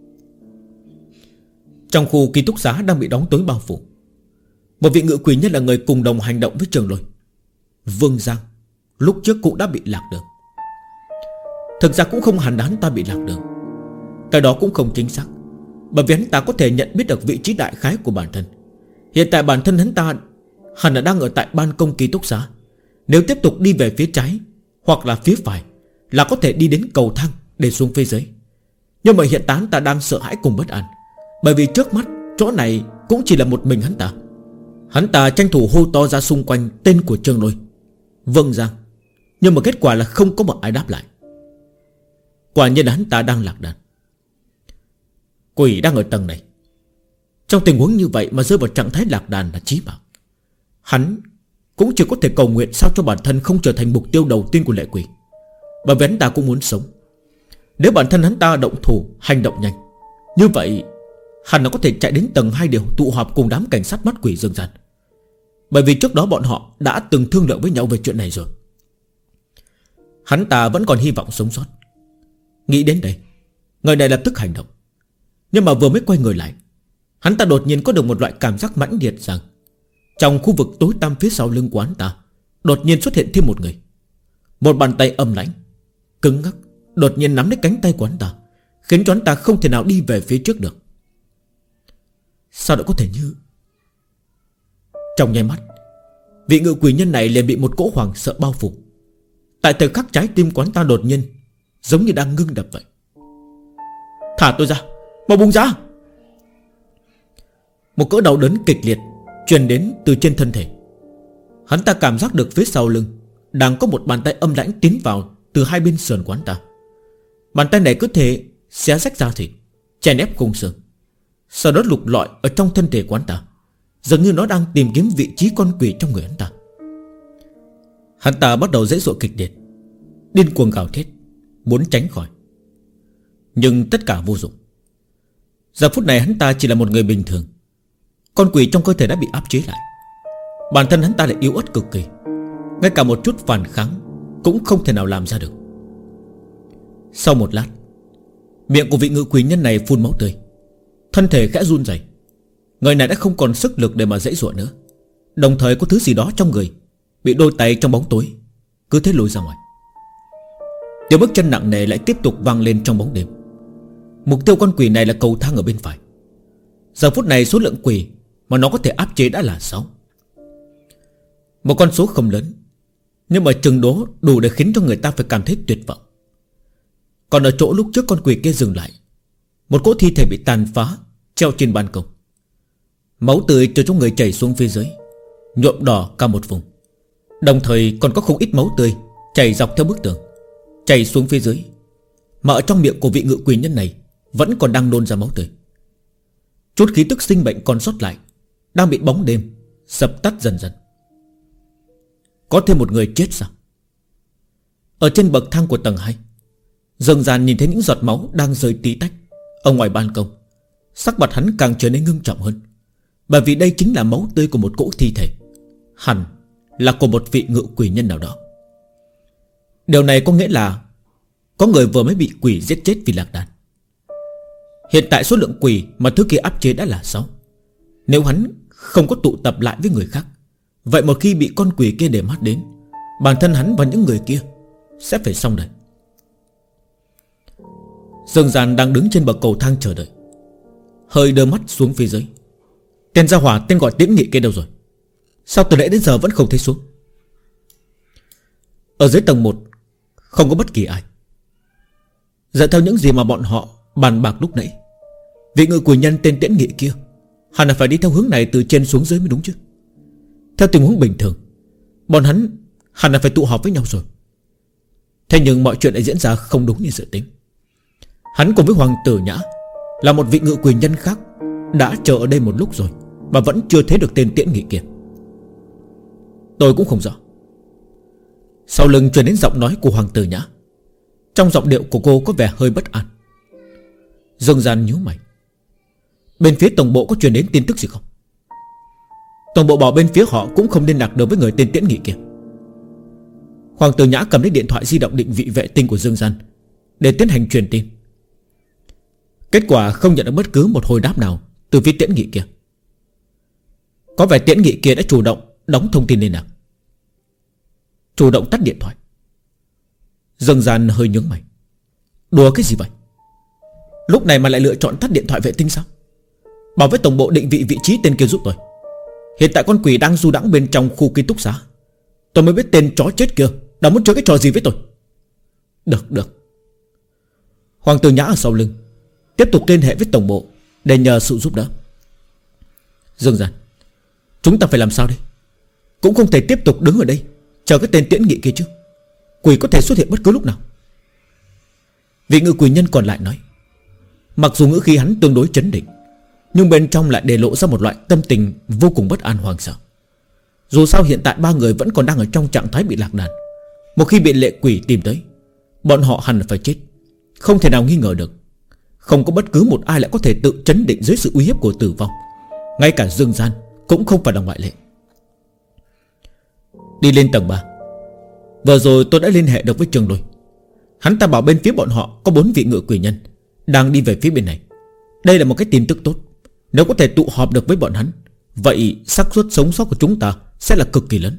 Trong khu ký túc xá đang bị đóng tối bao phủ, một vị ngự quỷ nhân là người cùng đồng hành động với Trường Lôi. Vương Giang lúc trước cũng đã bị lạc đường. Thực ra cũng không hẳn hắn ta bị lạc đường, cái đó cũng không chính xác, bởi vì hắn ta có thể nhận biết được vị trí đại khái của bản thân. Hiện tại bản thân hắn ta hẳn là đang ở tại ban công ký túc xá. Nếu tiếp tục đi về phía trái hoặc là phía phải là có thể đi đến cầu thang để xuống phía dưới. Nhưng mà hiện tại hắn ta đang sợ hãi cùng bất an, bởi vì trước mắt chỗ này cũng chỉ là một mình hắn ta. Hắn ta tranh thủ hô to ra xung quanh tên của Trương Lôi: Vâng Giang. Nhưng mà kết quả là không có một ai đáp lại. Quả nhiên hắn ta đang lạc đàn. Quỷ đang ở tầng này. Trong tình huống như vậy mà rơi vào trạng thái lạc đàn là chí mạng. Hắn cũng chỉ có thể cầu nguyện sao cho bản thân không trở thành mục tiêu đầu tiên của lệ quỷ, bởi vì hắn ta cũng muốn sống. Nếu bản thân hắn ta động thủ, hành động nhanh, như vậy hắn nó có thể chạy đến tầng 2 để tụ họp cùng đám cảnh sát bắt quỷ Dương Gian. Bởi vì trước đó bọn họ đã từng thương lượng với nhau về chuyện này rồi. Hắn ta vẫn còn hy vọng sống sót. Nghĩ đến đây, người này lập tức hành động. Nhưng mà vừa mới quay người lại, hắn ta đột nhiên có được một loại cảm giác mãnh liệt rằng trong khu vực tối tăm phía sau lưng của hắn ta đột nhiên xuất hiện thêm một người. Một bàn tay âm lãnh, cứng ngắc đột nhiên nắm lấy cánh tay của hắn ta, khiến cho hắn ta không thể nào đi về phía trước được. Sao lại có thể như... Trong nháy mắt, vị ngự quỷ nhân này liền bị một cỗ hoàng sợ bao phủ. Tại thời khắc trái tim của hắn ta đột nhiên giống như đang ngưng đập vậy. Thả tôi ra, mau buông ra. Một cỡ đau đớn kịch liệt truyền đến từ trên thân thể. Hắn ta cảm giác được phía sau lưng đang có một bàn tay âm lãnh tiến vào từ hai bên sườn của hắn ta. Bàn tay này cứ thể xé rách da thịt, chèn ép khung xương, sau đó lục lọi ở trong thân thể của hắn ta, dường như nó đang tìm kiếm vị trí con quỷ trong người hắn ta. Hắn ta bắt đầu giãy giụa kịch liệt, điên cuồng gào thét, muốn tránh khỏi. Nhưng tất cả vô dụng. Giờ phút này hắn ta chỉ là một người bình thường. Con quỷ trong cơ thể đã bị áp chế lại. Bản thân hắn ta lại yếu ớt cực kỳ, ngay cả một chút phản kháng cũng không thể nào làm ra được. Sau một lát, miệng của vị ngự quỷ nhân này phun máu tươi, thân thể khẽ run rẩy. Người này đã không còn sức lực để mà giãy giụa nữa, đồng thời có thứ gì đó trong người bị đôi tay trong bóng tối cứ thế lùi ra ngoài. Tiếng bước chân nặng nề lại tiếp tục vang lên trong bóng đêm. Mục tiêu con quỷ này là cầu thang ở bên phải. Giờ phút này số lượng quỷ mà nó có thể áp chế đã là 6. Một con số không lớn, nhưng mà chừng đó đủ để khiến cho người ta phải cảm thấy tuyệt vọng. Còn ở chỗ lúc trước con quỷ kia dừng lại, một cỗ thi thể bị tàn phá treo trên ban công. Máu tươi từ trong người chảy xuống phía dưới, nhuộm đỏ cả một vùng. Đồng thời còn có không ít máu tươi chảy dọc theo bức tường, chảy xuống phía dưới. Mà ở trong miệng của vị ngự quỷ nhân này vẫn còn đang nôn ra máu tươi. Chút khí tức sinh mệnh còn sót lại đang bị bóng đêm dập tắt dần dần. Có thêm một người chết sao? Ở trên bậc thang của tầng 2, Dương Gian nhìn thấy những giọt máu đang rơi tí tách ở ngoài ban công. Sắc mặt hắn càng trở nên ngưng trọng hơn, bởi vì đây chính là máu tươi của một cỗ thi thể, hẳn là của một vị ngự quỷ nhân nào đó. Điều này có nghĩa là có người vừa mới bị quỷ giết chết vì lạc đàn. Hiện tại số lượng quỷ mà thứ kia áp chế đã là 6. Nếu hắn không có tụ tập lại với người khác, vậy một khi bị con quỷ kia để mắt đến, bản thân hắn và những người kia sẽ phải xong đời. Dương Gian đang đứng trên bậc cầu thang chờ đợi, hơi đưa mắt xuống phía dưới. Tên gia hỏa tên gọi Tiễn Nghị kia đâu rồi? Sao từ nãy đến giờ vẫn không thấy xuống? Ở dưới tầng 1 không có bất kỳ ai. Dựa theo những gì mà bọn họ bàn bạc lúc nãy, vị ngự quỷ nhân tên Tiễn Nghị kia hẳn là phải đi theo hướng này từ trên xuống dưới mới đúng chứ. Theo tình huống bình thường, bọn hắn hẳn là phải tụ họp với nhau rồi. Thế nhưng mọi chuyện lại diễn ra không đúng như dự tính. Hắn cùng với Hoàng Tử Nhã là một vị ngự quỷ nhân khác đã chờ ở đây một lúc rồi mà vẫn chưa thấy được tên Tiễn Nghị kia. Tôi cũng không rõ. Sau lưng truyền đến giọng nói của Hoàng Tử Nhã. Trong giọng điệu của cô có vẻ hơi bất an. Dương Gian nhíu mày. Bên phía tổng bộ có truyền đến tin tức gì không? Tổng bộ bảo bên phía họ cũng không liên lạc được với người tên Tiễn Nghị kia. Hoàng Tử Nhã cầm lấy điện thoại di động định vị vệ tinh của Dương Gian để tiến hành truyền tin. Kết quả không nhận được bất cứ một hồi đáp nào từ phía Tiễn Nghị kia. Có vẻ Tiễn Nghị kia đã chủ động đóng thông tin liên lạc, chủ động tắt điện thoại. Dương Gian hơi nhướng mày. Đùa cái gì vậy? Lúc này mà lại lựa chọn tắt điện thoại vệ tinh sao? Bảo với tổng bộ định vị vị trí tên kia giúp tôi. Hiện tại con quỷ đang du đãng bên trong khu ký túc xá. Tôi mới biết tên chó chết kia Đã muốn chơi cái trò gì với tôi? Được. Hoàng Tử Nhã ở sau lưng tiếp tục liên hệ với tổng bộ để nhờ sự giúp đỡ. Dương Gian, chúng ta phải làm sao đây? Cũng không thể tiếp tục đứng ở đây chờ cái tên Tiễn Nghị kia chứ. Quỷ có thể xuất hiện bất cứ lúc nào. Vị ngự quỷ nhân còn lại nói. Mặc dù ngữ khí hắn tương đối trấn định, nhưng bên trong lại để lộ ra một loại tâm tình vô cùng bất an hoang sợ. Dù sao hiện tại ba người vẫn còn đang ở trong trạng thái bị lạc đàn. Một khi bị lệ quỷ tìm tới, bọn họ hẳn là phải chết, không thể nào nghi ngờ được. Không có bất cứ một ai lại có thể tự trấn định dưới sự uy hiếp của tử vong. Ngay cả Dương Gian cũng không phải là ngoại lệ. Đi lên tầng 3. Vừa rồi tôi đã liên hệ được với Trường Lôi. Hắn ta bảo bên phía bọn họ có 4 vị ngự quỷ nhân đang đi về phía bên này. Đây là một cái tin tức tốt. Nếu có thể tụ họp được với bọn hắn, vậy xác suất sống sót của chúng ta sẽ là cực kỳ lớn.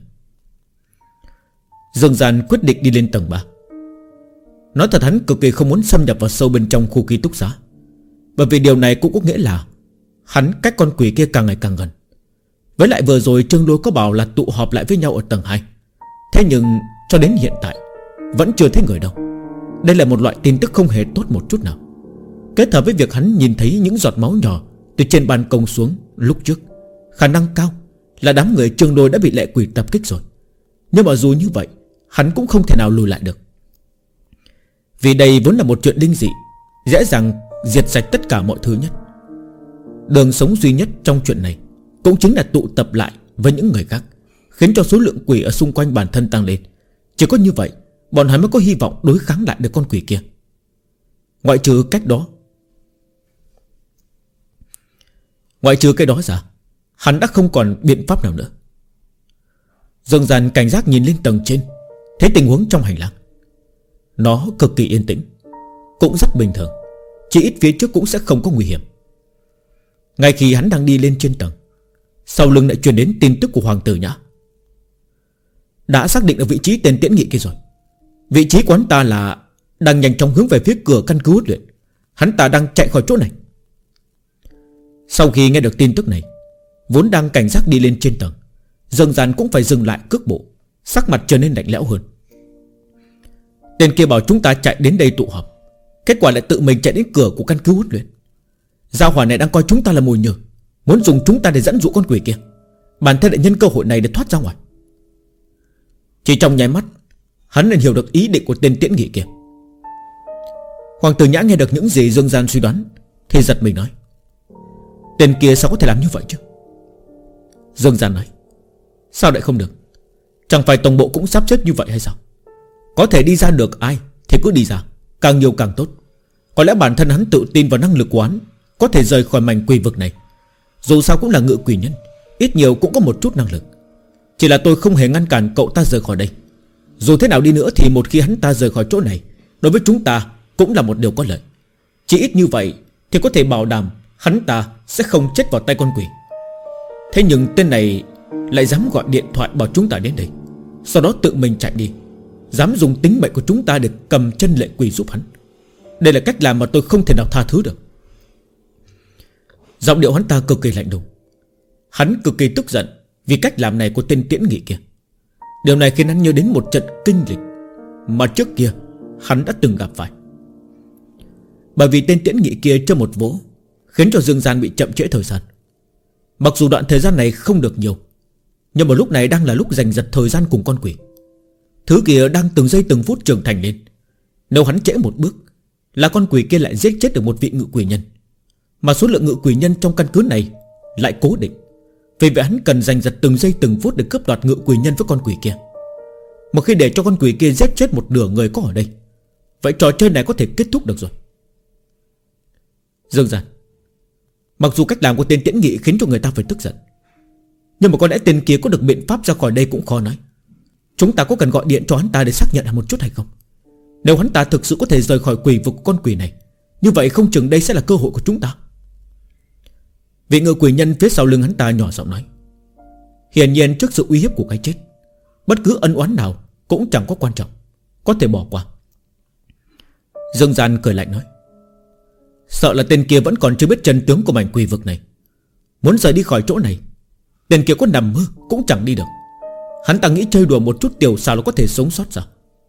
Dương Gian quyết định đi lên tầng 3. Nói thật, hắn cực kỳ không muốn xâm nhập vào sâu bên trong khu ký túc xá, bởi vì điều này cũng có nghĩa là hắn cách con quỷ kia càng ngày càng gần. Với lại vừa rồi Trương Lôi có bảo là tụ họp lại với nhau ở tầng 2. Thế nhưng cho đến hiện tại vẫn chưa thấy người đâu. Đây là một loại tin tức không hề tốt một chút nào. Kết hợp với việc hắn nhìn thấy những giọt máu nhỏ từ trên ban công xuống lúc trước, khả năng cao là đám người Trương Lôi đã bị lệ quỷ tập kích rồi. Nhưng mà dù như vậy, hắn cũng không thể nào lùi lại được. Vì đây vốn là một chuyện linh dị, dễ dàng diệt sạch tất cả mọi thứ nhất. Đường sống duy nhất trong chuyện này cũng chính là tụ tập lại với những người khác, khiến cho số lượng quỷ ở xung quanh bản thân tăng lên. Chỉ có như vậy bọn hắn mới có hy vọng đối kháng lại được con quỷ kia. Ngoại trừ cái đó ra, hắn đã không còn biện pháp nào nữa. Dương Gian cảnh giác nhìn lên tầng trên, thấy tình huống trong hành lang. Nó cực kỳ yên tĩnh, cũng rất bình thường, chỉ ít phía trước cũng sẽ không có nguy hiểm. Ngay khi hắn đang đi lên trên tầng, sau lưng lại truyền đến tin tức của Hoàng Tử Nhã. Đã xác định được vị trí tên Tiễn Nghị kia rồi. Vị trí của hắn ta là đang nhanh chóng hướng về phía cửa căn cứ huấn luyện. Hắn ta đang chạy khỏi chỗ này. Sau khi nghe được tin tức này, vốn đang cảnh giác đi lên trên tầng, Dương Gian cũng phải dừng lại cước bộ, sắc mặt trở nên lạnh lẽo hơn. Tên kia bảo chúng ta chạy đến đây tụ họp, kết quả lại tự mình chạy đến cửa của căn cứ huấn luyện. Gia hỏa này đang coi chúng ta là mồi nhử, muốn dùng chúng ta để dẫn dụ con quỷ kia. Bản thân lại nhân cơ hội này để thoát ra ngoài. Chỉ trong nháy mắt, hắn liền hiểu được ý định của tên Tiễn Nghị kia. Hoàng Tử Nhã nghe được những gì Dương Gian suy đoán thì giật mình nói. Tên kia sao có thể làm như vậy chứ? Dương Gian nói. Sao lại không được? Chẳng phải tổng bộ cũng sắp xếp như vậy hay sao? Có thể đi ra được ai thì cứ đi ra, càng nhiều càng tốt. Có lẽ bản thân hắn tự tin vào năng lực của hắn, có thể rời khỏi mảnh quỷ vực này. Dù sao cũng là ngự quỷ nhân, ít nhiều cũng có một chút năng lực. Chỉ là tôi không hề ngăn cản cậu ta rời khỏi đây. Dù thế nào đi nữa thì một khi hắn ta rời khỏi chỗ này, đối với chúng ta cũng là một điều có lợi. Chỉ ít như vậy thì có thể bảo đảm hắn ta sẽ không chết vào tay con quỷ. Thế nhưng tên này lại dám gọi điện thoại bảo chúng ta đến đây, sau đó tự mình chạy đi, dám dùng tính mệnh của chúng ta để cầm chân lệ quỷ giúp hắn. Đây là cách làm mà tôi không thể nào tha thứ được. Giọng điệu hắn ta cực kỳ lạnh lùng. Hắn cực kỳ tức giận vì cách làm này của tên Tiễn Nghị kia. Điều này khiến hắn nhớ đến một trận kinh lịch mà trước kia hắn đã từng gặp phải. Bởi vì tên Tiễn Nghị kia cho một vỗ, khiến cho Dương Gian bị chậm trễ thời gian. Mặc dù đoạn thời gian này không được nhiều, nhưng mà lúc này đang là lúc giành giật thời gian cùng con quỷ. Thứ kia đang từng giây từng phút trưởng thành lên. Nếu hắn trễ một bước, là con quỷ kia lại giết chết được một vị ngự quỷ nhân. Mà số lượng ngự quỷ nhân trong căn cứ này lại cố định. Vì vậy hắn cần giành giật từng giây từng phút để cướp đoạt ngự quỷ nhân với con quỷ kia. Một khi để cho con quỷ kia giết chết một nửa người có ở đây, vậy trò chơi này có thể kết thúc được rồi. Dương Gian, mặc dù cách làm của tên Tiễn Nghị khiến cho người ta phải tức giận, nhưng mà có lẽ tên kia có được biện pháp ra khỏi đây cũng khó nói. Chúng ta có cần gọi điện cho hắn ta để xác nhận một chút hay không? Nếu hắn ta thực sự có thể rời khỏi quỷ vực của con quỷ này, như vậy không chừng đây sẽ là cơ hội của chúng ta. Vị ngự quỷ nhân phía sau lưng hắn ta nhỏ giọng nói. Hiển nhiên trước sự uy hiếp của cái chết, bất cứ ân oán nào cũng chẳng có quan trọng, có thể bỏ qua. Dương Gian cười lạnh nói. Sợ là tên kia vẫn còn chưa biết chân tướng của mảnh quỷ vực này. Muốn rời đi khỏi chỗ này, tên kia có nằm mơ cũng chẳng đi được. Hắn ta nghĩ chơi đùa một chút tiểu xào là có thể sống sót sao?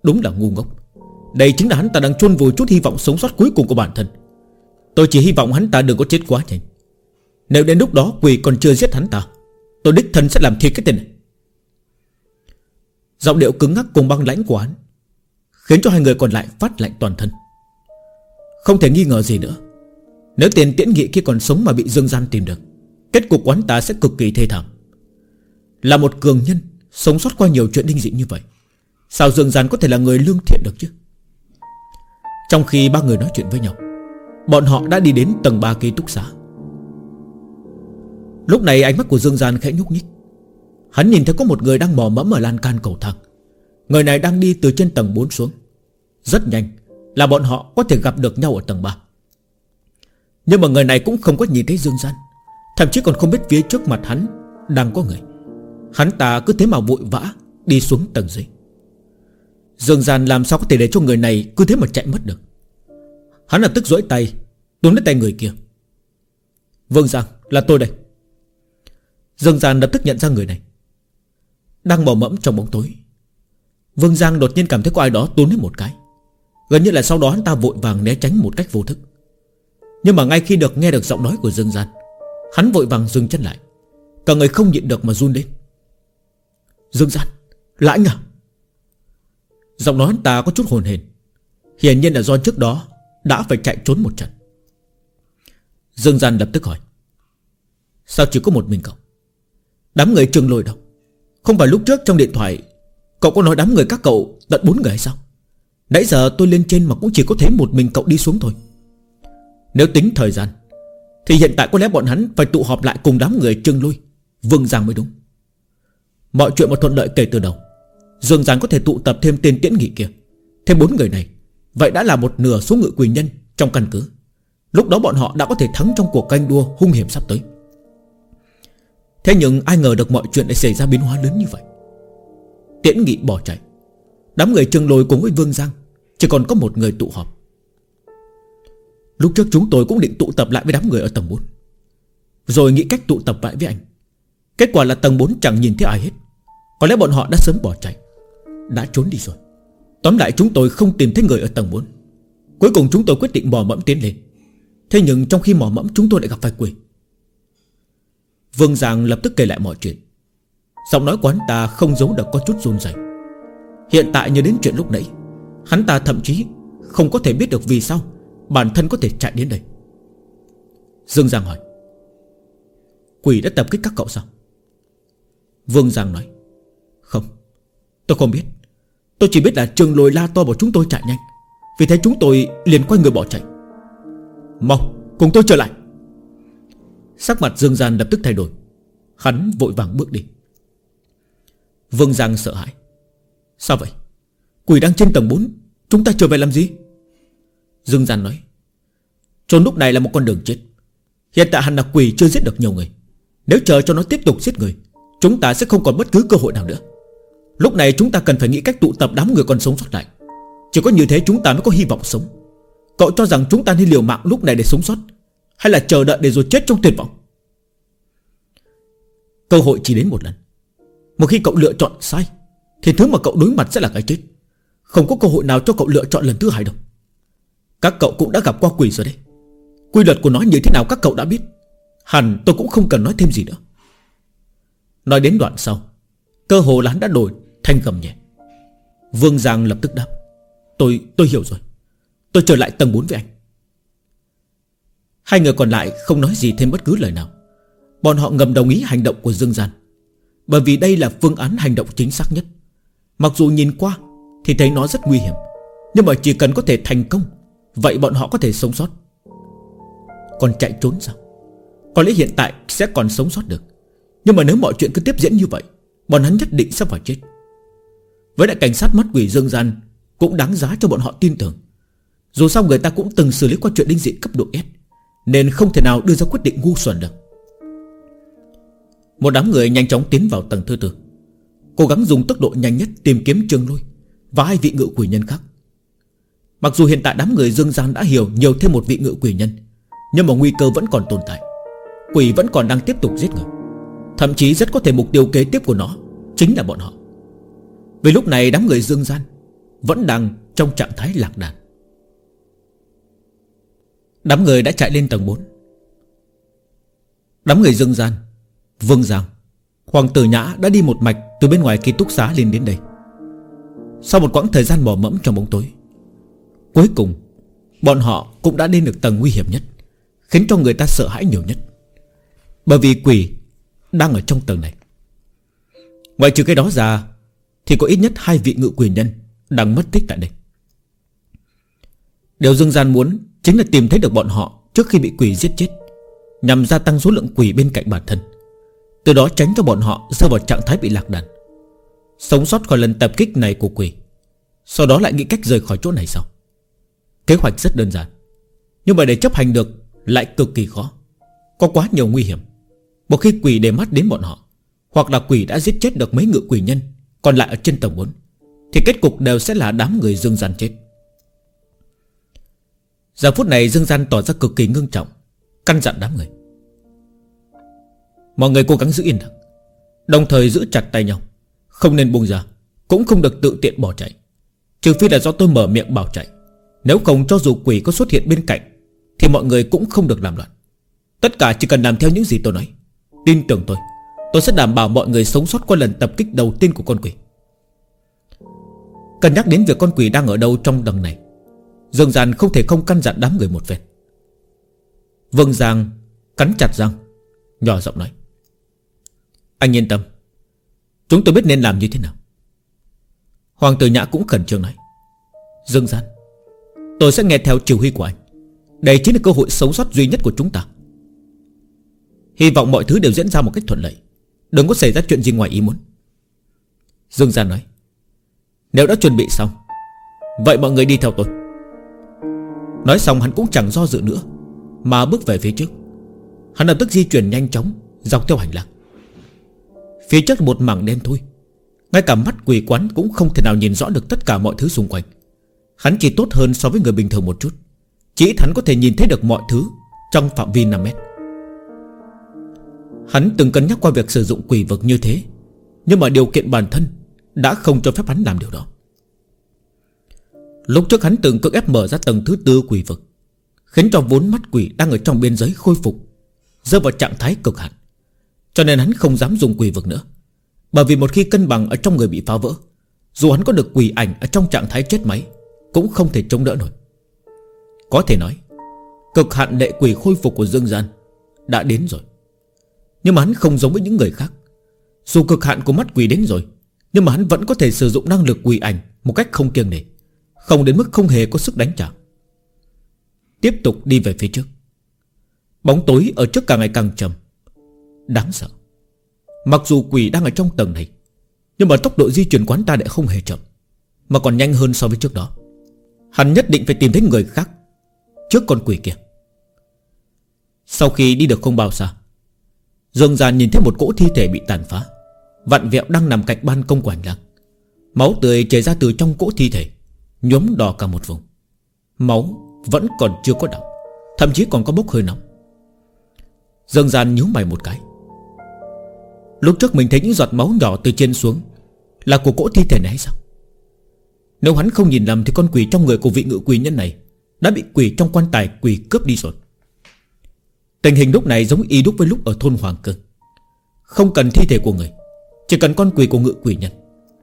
Đúng là ngu ngốc. Đây chính là hắn ta đang chôn vùi chút hy vọng sống sót cuối cùng của bản thân. Tôi chỉ hy vọng hắn ta đừng có chết quá nhanh. Nếu đến lúc đó quỷ còn chưa giết hắn ta, tôi đích thân sẽ làm thiệt cái tên này. Giọng điệu cứng ngắc cùng băng lãnh của hắn khiến cho hai người còn lại phát lạnh toàn thân. Không thể nghi ngờ gì nữa, nếu tiền Tiễn Nghị kia còn sống mà bị Dương Gian tìm được, kết cục của hắn ta sẽ cực kỳ thê thảm. Là một cường nhân sống sót qua nhiều chuyện linh dị như vậy, sao Dương Gian có thể là người lương thiện được chứ? Trong khi ba người nói chuyện với nhau, bọn họ đã đi đến tầng 3 ký túc xá. Lúc này ánh mắt của Dương Gian khẽ nhúc nhích. Hắn nhìn thấy có một người đang mò mẫm ở lan can cầu thang. Người này đang đi từ trên tầng 4 xuống. Rất nhanh là bọn họ có thể gặp được nhau ở tầng 3. Nhưng mà người này cũng không có nhìn thấy Dương Gian, thậm chí còn không biết phía trước mặt hắn đang có người. Hắn ta cứ thế mà vội vã đi xuống tầng dưới. Dương Gian làm sao có thể để cho người này cứ thế mà chạy mất được. Hắn lập tức duỗi tay túm lấy tay người kia. Vương Giang, là tôi đây. Dương Gian lập tức nhận ra người này đang mò mẫm trong bóng tối. Vương Giang đột nhiên cảm thấy có ai đó túm lấy một cái. Gần như là sau đó hắn ta vội vàng né tránh một cách vô thức. Nhưng mà ngay khi nghe được giọng nói của Dương Gian, hắn vội vàng dừng chân lại, cả người không nhịn được mà run lên. Dương Gian, là anh à? Giọng nói hắn ta có chút hồn hển, hiển nhiên là do trước đó đã phải chạy trốn một trận. Dương Gian lập tức hỏi: sao chỉ có một mình cậu? Đám người Trường Lôi đâu? Không phải lúc trước trong điện thoại cậu có nói đám người các cậu tận 4 người hay sao? Nãy giờ tôi lên trên mà cũng chỉ có thấy một mình cậu đi xuống thôi. Nếu tính thời gian thì hiện tại có lẽ bọn hắn phải tụ họp lại cùng đám người Trường Lôi, Vương Giang mới đúng. Mọi chuyện mà thuận lợi kể từ đầu, Dương Giang có thể tụ tập thêm tên Tiễn Nghị kia, thêm 4 người này, vậy đã là một nửa số ngự quỷ nhân trong căn cứ. Lúc đó bọn họ đã có thể thắng trong cuộc canh đua hung hiểm sắp tới. Thế nhưng ai ngờ được mọi chuyện lại xảy ra biến hóa lớn như vậy. Tiễn Nghị bỏ chạy, đám người Trường Lôi cùng với Vương Giang chỉ còn có một người tụ họp. Lúc trước chúng tôi cũng định tụ tập lại với đám người ở tầng 4, rồi nghĩ cách tụ tập lại với anh. Kết quả là tầng 4 chẳng nhìn thấy ai hết. Có lẽ bọn họ đã sớm bỏ chạy, đã trốn đi rồi. Tóm lại chúng tôi không tìm thấy người ở tầng 4. Cuối cùng chúng tôi quyết định mò mẫm tiến lên. Thế nhưng trong khi mò mẫm chúng tôi lại gặp phải quỷ. Vương Giang lập tức kể lại mọi chuyện. Giọng nói của hắn ta không giấu được có chút run rẩy. Hiện tại nhớ đến chuyện lúc nãy, hắn ta thậm chí không có thể biết được vì sao bản thân có thể chạy đến đây. Dương Giang hỏi: quỷ đã tập kích các cậu sao? Vương Giang nói: không, tôi không biết. Tôi chỉ biết là Trường Lôi la to bảo chúng tôi chạy nhanh, vì thế chúng tôi liền quay người bỏ chạy. Mau cùng tôi trở lại. Sắc mặt Dương Giang lập tức thay đổi, hắn vội vàng bước đi. Vương Giang sợ hãi: sao vậy? Quỷ đang trên tầng 4, chúng ta trở về làm gì? Dương Giang nói: chốn lúc này là một con đường chết. Hiện tại hẳn là quỷ chưa giết được nhiều người. Nếu chờ cho nó tiếp tục giết người, chúng ta sẽ không còn bất cứ cơ hội nào nữa. Lúc này chúng ta cần phải nghĩ cách tụ tập đám người còn sống sót lại. Chỉ có như thế chúng ta mới có hy vọng sống. Cậu cho rằng chúng ta nên liều mạng lúc này để sống sót, hay là chờ đợi để rồi chết trong tuyệt vọng? Cơ hội chỉ đến một lần. Một khi cậu lựa chọn sai thì thứ mà cậu đối mặt sẽ là cái chết. Không có cơ hội nào cho cậu lựa chọn lần thứ hai đâu. Các cậu cũng đã gặp qua quỷ rồi đấy. Quy luật của nó như thế nào các cậu đã biết. Hẳn tôi cũng không cần nói thêm gì nữa. Nói đến đoạn sau, cơ hồ là hắn đã đổi thành gầm nhẹ. Vương Giang lập tức đáp: Tôi hiểu rồi. Tôi trở lại tầng 4 với anh. Hai người còn lại không nói gì thêm bất cứ lời nào. Bọn họ ngầm đồng ý hành động của Dương Gian, bởi vì đây là phương án hành động chính xác nhất. Mặc dù nhìn qua thì thấy nó rất nguy hiểm, nhưng mà chỉ cần có thể thành công, vậy bọn họ có thể sống sót. Còn chạy trốn sao? Có lẽ hiện tại sẽ còn sống sót được, nhưng mà nếu mọi chuyện cứ tiếp diễn như vậy, bọn hắn nhất định sẽ phải chết. Với đại cảnh sát mắt quỷ Dương Gian cũng đáng giá cho bọn họ tin tưởng. Dù sao người ta cũng từng xử lý qua chuyện linh dị cấp độ S, nên không thể nào đưa ra quyết định ngu xuẩn được. Một đám người nhanh chóng tiến vào tầng thứ 4, cố gắng dùng tốc độ nhanh nhất tìm kiếm Trường Lôi và 2 vị ngự quỷ nhân khác. Mặc dù hiện tại đám người Dương Gian đã hiểu nhiều thêm một vị ngự quỷ nhân, nhưng mà nguy cơ vẫn còn tồn tại. Quỷ vẫn còn đang tiếp tục giết người, thậm chí rất có thể mục tiêu kế tiếp của nó chính là bọn họ. Vì lúc này đám người Dương Gian vẫn đang trong trạng thái lạc đàn. Đám người đã chạy lên tầng 4. Đám người Dương Gian, Vương Giang, Hoàng Tử Nhã đã đi một mạch từ bên ngoài ký túc xá lên đến đây. Sau một quãng thời gian mò mẫm trong bóng tối, cuối cùng bọn họ cũng đã đến được tầng nguy hiểm nhất, khiến cho người ta sợ hãi nhiều nhất. Bởi vì quỷ đang ở trong tầng này. Ngoài trừ cái đó ra thì có ít nhất 2 vị ngự quỷ nhân đang mất tích tại đây. Điều Dương Gian muốn chính là tìm thấy được bọn họ trước khi bị quỷ giết chết, nhằm gia tăng số lượng quỷ bên cạnh bản thân, từ đó tránh cho bọn họ rơi vào trạng thái bị lạc đàn, sống sót khỏi lần tập kích này của quỷ, sau đó lại nghĩ cách rời khỏi chỗ này sau. Kế hoạch rất đơn giản, nhưng mà để chấp hành được lại cực kỳ khó. Có quá nhiều nguy hiểm. Một khi quỷ để mắt đến bọn họ, hoặc là quỷ đã giết chết được mấy ngự quỷ nhân còn lại ở trên tầng 4, thì kết cục đều sẽ là đám người Dương Gian chết. Giờ phút này Dương Gian tỏ ra cực kỳ ngưng trọng, căn dặn đám người: mọi người cố gắng giữ yên lặng, đồng thời giữ chặt tay nhau, không nên buông ra, cũng không được tự tiện bỏ chạy, trừ phi là do tôi mở miệng bảo chạy. Nếu không, cho dù quỷ có xuất hiện bên cạnh thì mọi người cũng không được làm loạn. Tất cả chỉ cần làm theo những gì tôi nói. Tin tưởng tôi sẽ đảm bảo mọi người sống sót qua lần tập kích đầu tiên của con quỷ. Cân nhắc đến việc con quỷ đang ở đâu trong tầng này, Dương Gian không thể không căn dặn đám người một phen. Vương Giang cắn chặt răng, nhỏ giọng nói: anh yên tâm, chúng tôi biết nên làm như thế nào. Hoàng Tử Nhã cũng khẩn trương nói: Dương Gian, tôi sẽ nghe theo chỉ huy của anh. Đây chính là cơ hội sống sót duy nhất của chúng ta. Hy vọng mọi thứ đều diễn ra một cách thuận lợi, đừng có xảy ra chuyện gì ngoài ý muốn. Dương Gian nói: nếu đã chuẩn bị xong, vậy mọi người đi theo tôi. Nói xong hắn cũng chẳng do dự nữa, mà bước về phía trước. Hắn lập tức di chuyển nhanh chóng dọc theo hành lang. Phía trước một mảng đen thui, ngay cả mắt quỷ quán cũng không thể nào nhìn rõ được tất cả mọi thứ xung quanh. Hắn chỉ tốt hơn so với người bình thường một chút, chỉ ít hắn có thể nhìn thấy được mọi thứ trong phạm vi 5 mét. Hắn từng cân nhắc qua việc sử dụng quỷ vực như thế, nhưng mà điều kiện bản thân đã không cho phép hắn làm điều đó. Lúc trước hắn từng cưỡng ép mở ra tầng thứ 4 quỷ vực, khiến cho vốn mắt quỷ đang ở trong biên giới khôi phục, rơi vào trạng thái cực hạn. Cho nên hắn không dám dùng quỷ vực nữa. Bởi vì một khi cân bằng ở trong người bị phá vỡ, dù hắn có được quỷ ảnh ở trong trạng thái chết máy, cũng không thể chống đỡ nổi. Có thể nói cực hạn lệ quỷ khôi phục của Dương Gian đã đến rồi. Nhưng mà hắn không giống với những người khác. Dù cực hạn của mắt quỷ đến rồi, nhưng mà hắn vẫn có thể sử dụng năng lực quỷ ảnh một cách không kiêng nể, không đến mức không hề có sức đánh trả. Tiếp tục đi về phía trước. Bóng tối ở trước càng ngày càng trầm, đáng sợ. Mặc dù quỷ đang ở trong tầng này, nhưng mà tốc độ di chuyển quán ta lại không hề chậm, mà còn nhanh hơn so với trước đó. Hắn nhất định phải tìm thấy người khác trước con quỷ kia. Sau khi đi được không bao xa, Dương Gian nhìn thấy một cỗ thi thể bị tàn phá, vặn vẹo đang nằm cạnh ban công của hành lang. Máu tươi chảy ra từ trong cỗ thi thể, nhuốm đỏ cả một vùng. Máu vẫn còn chưa có đọng, thậm chí còn có bốc hơi nóng. Dương Gian nhíu mày một cái. Lúc trước mình thấy những giọt máu nhỏ từ trên xuống là của cỗ thi thể này hay sao? Nếu hắn không nhìn lầm thì con quỷ trong người của vị ngự quỷ nhân này đã bị quỷ trong quan tài quỷ cướp đi rồi. Tình hình lúc này giống y đúc với lúc ở thôn Hoàng Cương. Không cần thi thể của người, chỉ cần con quỷ của ngự quỷ nhân.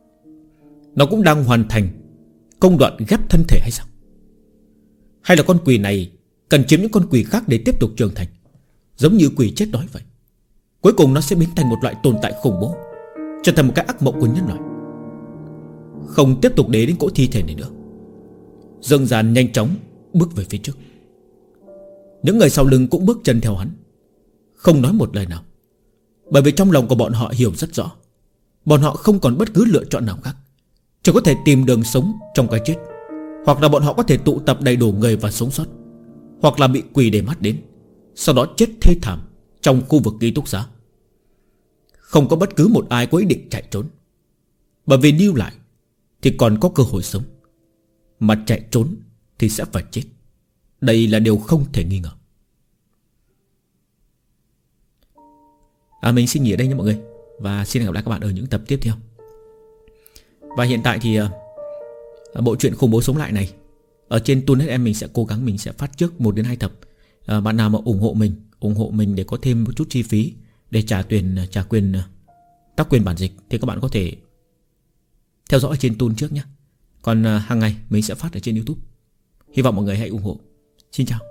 Nó cũng đang hoàn thành công đoạn ghép thân thể hay sao? Hay là con quỷ này cần chiếm những con quỷ khác để tiếp tục trưởng thành, giống như quỷ chết đói vậy. Cuối cùng nó sẽ biến thành một loại tồn tại khủng bố, trở thành một cái ác mộng của nhân loại. Không tiếp tục để đến cỗ thi thể này nữa, Dương Gian nhanh chóng bước về phía trước. Những người sau lưng cũng bước chân theo hắn, không nói một lời nào. Bởi vì trong lòng của bọn họ hiểu rất rõ, bọn họ không còn bất cứ lựa chọn nào khác, chỉ có thể tìm đường sống trong cái chết. Hoặc là bọn họ có thể tụ tập đầy đủ người và sống sót, hoặc là bị quỷ để mắt đến, sau đó chết thê thảm trong khu vực ký túc xá. Không có bất cứ một ai có ý định chạy trốn, bởi vì lưu lại thì còn có cơ hội sống, mà chạy trốn thì sẽ phải chết. Đây là điều không thể nghi ngờ. Mình xin nghỉ ở đây nha mọi người, và xin hẹn gặp lại các bạn ở những tập tiếp theo. Và hiện tại thì bộ truyện khủng bố sống lại này ở trên Toon.FM mình sẽ cố gắng mình sẽ phát trước 1 đến 2 tập. Bạn nào mà ủng hộ mình để có thêm một chút chi phí để trả quyền tác quyền bản dịch thì các bạn có thể theo dõi trên Toon trước nhé. Còn hàng ngày mình sẽ phát ở trên YouTube. Hy vọng mọi người hãy ủng hộ. Xin chào.